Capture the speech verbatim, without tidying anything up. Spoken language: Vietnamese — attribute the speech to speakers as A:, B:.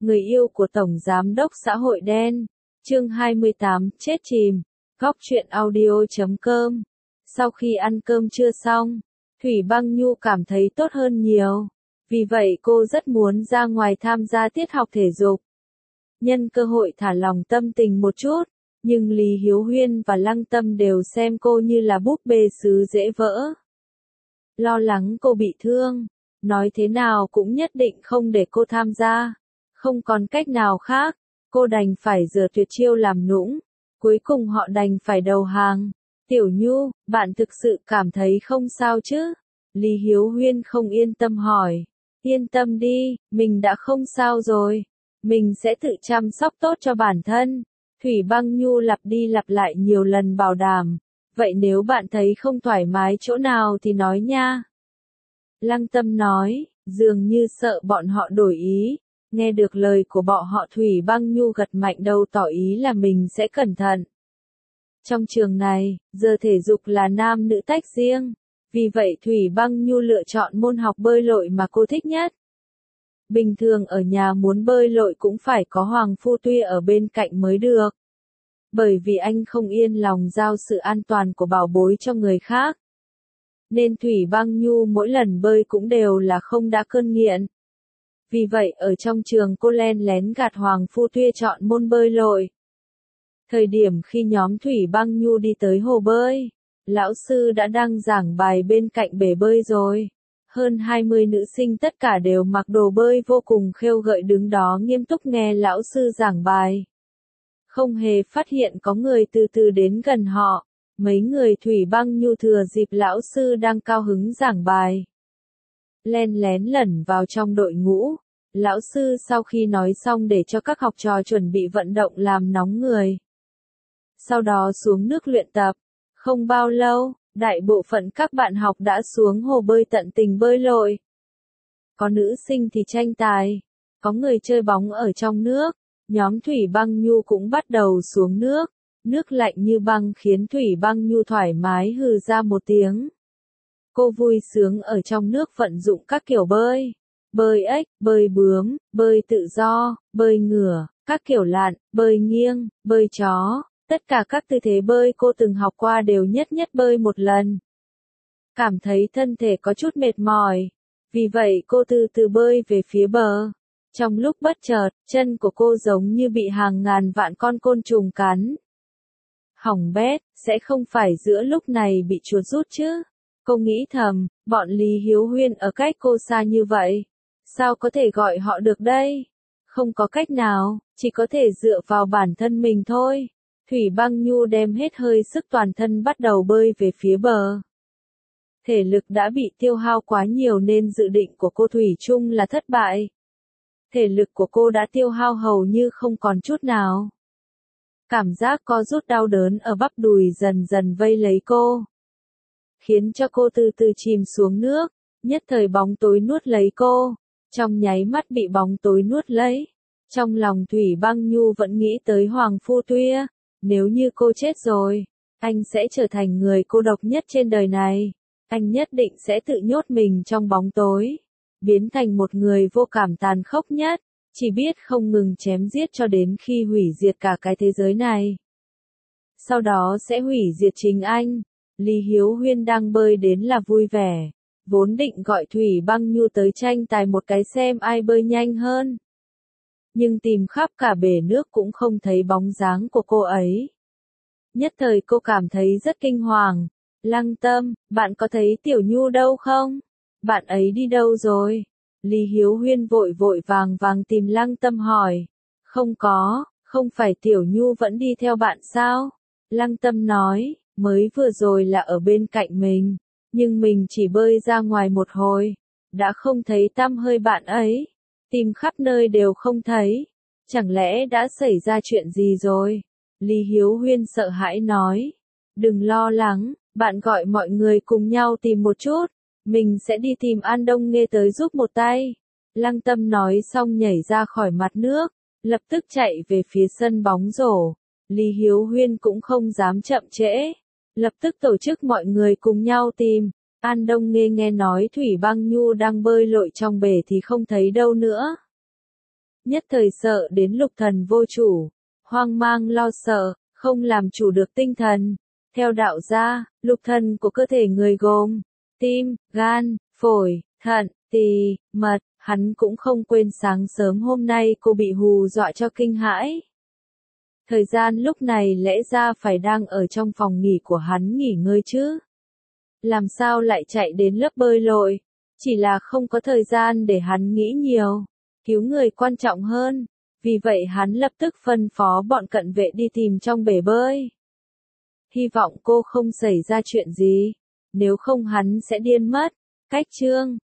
A: người yêu của Tổng Giám đốc xã hội đen. Chương hai mươi tám, chết chìm. Góc truyện audio chấm com. Sau khi ăn cơm trưa xong, Thủy Băng Nhu cảm thấy tốt hơn nhiều. Vì vậy cô rất muốn ra ngoài tham gia tiết học thể dục. Nhân cơ hội thả lòng tâm tình một chút, nhưng Lý Hiếu Huyên và Lăng Tâm đều xem cô như là búp bê sứ dễ vỡ. Lo lắng cô bị thương, nói thế nào cũng nhất định không để cô tham gia. Không còn cách nào khác, cô đành phải giở tuyệt chiêu làm nũng. Cuối cùng họ đành phải đầu hàng. Tiểu Nhu, bạn thực sự cảm thấy không sao chứ? Lý Hiếu Huyên không yên tâm hỏi. Yên tâm đi, mình đã không sao rồi. Mình sẽ tự chăm sóc tốt cho bản thân. Thủy Băng Nhu lặp đi lặp lại nhiều lần bảo đảm. Vậy nếu bạn thấy không thoải mái chỗ nào thì nói nha. Lăng Tâm nói, dường như sợ bọn họ đổi ý. Nghe được lời của bọn họ, Thủy Băng Nhu gật mạnh đầu tỏ ý là mình sẽ cẩn thận. Trong trường này, giờ thể dục là nam nữ tách riêng. Vì vậy Thủy Băng Nhu lựa chọn môn học bơi lội mà cô thích nhất. Bình thường ở nhà muốn bơi lội cũng phải có Hoàng Phu Tuy ở bên cạnh mới được. Bởi vì anh không yên lòng giao sự an toàn của bảo bối cho người khác. Nên Thủy Băng Nhu mỗi lần bơi cũng đều là không đã cơn nghiện. Vì vậy ở trong trường cô len lén gạt Hoàng Phu Tuy chọn môn bơi lội. Thời điểm khi nhóm Thủy Băng Nhu đi tới hồ bơi, lão sư đã đang giảng bài bên cạnh bể bơi rồi. Hơn hai mươi nữ sinh tất cả đều mặc đồ bơi vô cùng khêu gợi đứng đó nghiêm túc nghe lão sư giảng bài. Không hề phát hiện có người từ từ đến gần họ. Mấy người Thủy Băng Nhu thừa dịp lão sư đang cao hứng giảng bài, len lén lẩn vào trong đội ngũ. Lão sư sau khi nói xong để cho các học trò chuẩn bị vận động làm nóng người. Sau đó xuống nước luyện tập. Không bao lâu, đại bộ phận các bạn học đã xuống hồ bơi tận tình bơi lội. Có nữ sinh thì tranh tài, có người chơi bóng ở trong nước. Nhóm Thủy Băng Nhu cũng bắt đầu xuống nước. Nước lạnh như băng khiến Thủy Băng Nhu thoải mái hừ ra một tiếng. Cô vui sướng ở trong nước vận dụng các kiểu bơi. Bơi ếch, bơi bướm, bơi tự do, bơi ngửa, các kiểu lặn, bơi nghiêng, bơi chó. Tất cả các tư thế bơi cô từng học qua đều nhất nhất bơi một lần. Cảm thấy thân thể có chút mệt mỏi. Vì vậy cô từ từ bơi về phía bờ. Trong lúc bất chợt, chân của cô giống như bị hàng ngàn vạn con côn trùng cắn. Hỏng bét, sẽ không phải giữa lúc này bị chuột rút chứ. Cô nghĩ thầm, bọn Lý Hiếu Huyên ở cách cô xa như vậy. Sao có thể gọi họ được đây? Không có cách nào, chỉ có thể dựa vào bản thân mình thôi. Thủy Băng Nhu đem hết hơi sức toàn thân bắt đầu bơi về phía bờ. Thể lực đã bị tiêu hao quá nhiều nên dự định của cô thủy chung là thất bại. Thể lực của cô đã tiêu hao hầu như không còn chút nào. Cảm giác co rút đau đớn ở bắp đùi dần dần vây lấy cô, khiến cho cô từ từ chìm xuống nước. Nhất thời bóng tối nuốt lấy cô. Trong nháy mắt bị bóng tối nuốt lấy. Trong lòng Thủy Băng Nhu vẫn nghĩ tới Hoàng Phu Tuy. Nếu như cô chết rồi, anh sẽ trở thành người cô độc nhất trên đời này. Anh nhất định sẽ tự nhốt mình trong bóng tối, biến thành một người vô cảm tàn khốc nhất, chỉ biết không ngừng chém giết cho đến khi hủy diệt cả cái thế giới này. Sau đó sẽ hủy diệt chính anh. Lý Hiếu Huyên đang bơi đến là vui vẻ, vốn định gọi Thủy Băng Nhu tới tranh tài một cái xem ai bơi nhanh hơn. Nhưng tìm khắp cả bể nước cũng không thấy bóng dáng của cô ấy. Nhất thời cô cảm thấy rất kinh hoàng. Lăng Tâm, bạn có thấy Tiểu Nhu đâu không? Bạn ấy đi đâu rồi? Lý Hiếu Huyên vội vội vàng vàng tìm Lăng Tâm hỏi. Không có, không phải Tiểu Nhu vẫn đi theo bạn sao? Lăng Tâm nói, mới vừa rồi là ở bên cạnh mình, nhưng mình chỉ bơi ra ngoài một hồi, đã không thấy tăm hơi bạn ấy. Tìm khắp nơi đều không thấy. Chẳng lẽ đã xảy ra chuyện gì rồi? Lý Hiếu Huyên sợ hãi nói. Đừng lo lắng, bạn gọi mọi người cùng nhau tìm một chút. Mình sẽ đi tìm An Đông Nghê tới giúp một tay. Lăng Tâm nói xong nhảy ra khỏi mặt nước, lập tức chạy về phía sân bóng rổ. Lý Hiếu Huyên cũng không dám chậm trễ, lập tức tổ chức mọi người cùng nhau tìm. An Đông Nghê nghe nói Thủy Băng Nhu đang bơi lội trong bể thì không thấy đâu nữa. nhất thời sợ đến lục thần vô chủ, hoang mang lo sợ, không làm chủ được tinh thần. Theo đạo gia, lục thần của cơ thể người gồm tim, gan, phổi, thận, tỳ, mật, hắn cũng không quên sáng sớm hôm nay cô bị hù dọa cho kinh hãi. Thời gian lúc này lẽ ra phải đang ở trong phòng nghỉ của hắn nghỉ ngơi chứ. Làm sao lại chạy đến lớp bơi lội? Chỉ là không có thời gian để hắn nghĩ nhiều. Cứu người quan trọng hơn. Vì vậy hắn lập tức phân phó bọn cận vệ đi tìm trong bể bơi. Hy vọng cô không xảy ra chuyện gì. Nếu không hắn sẽ điên mất. Cách chương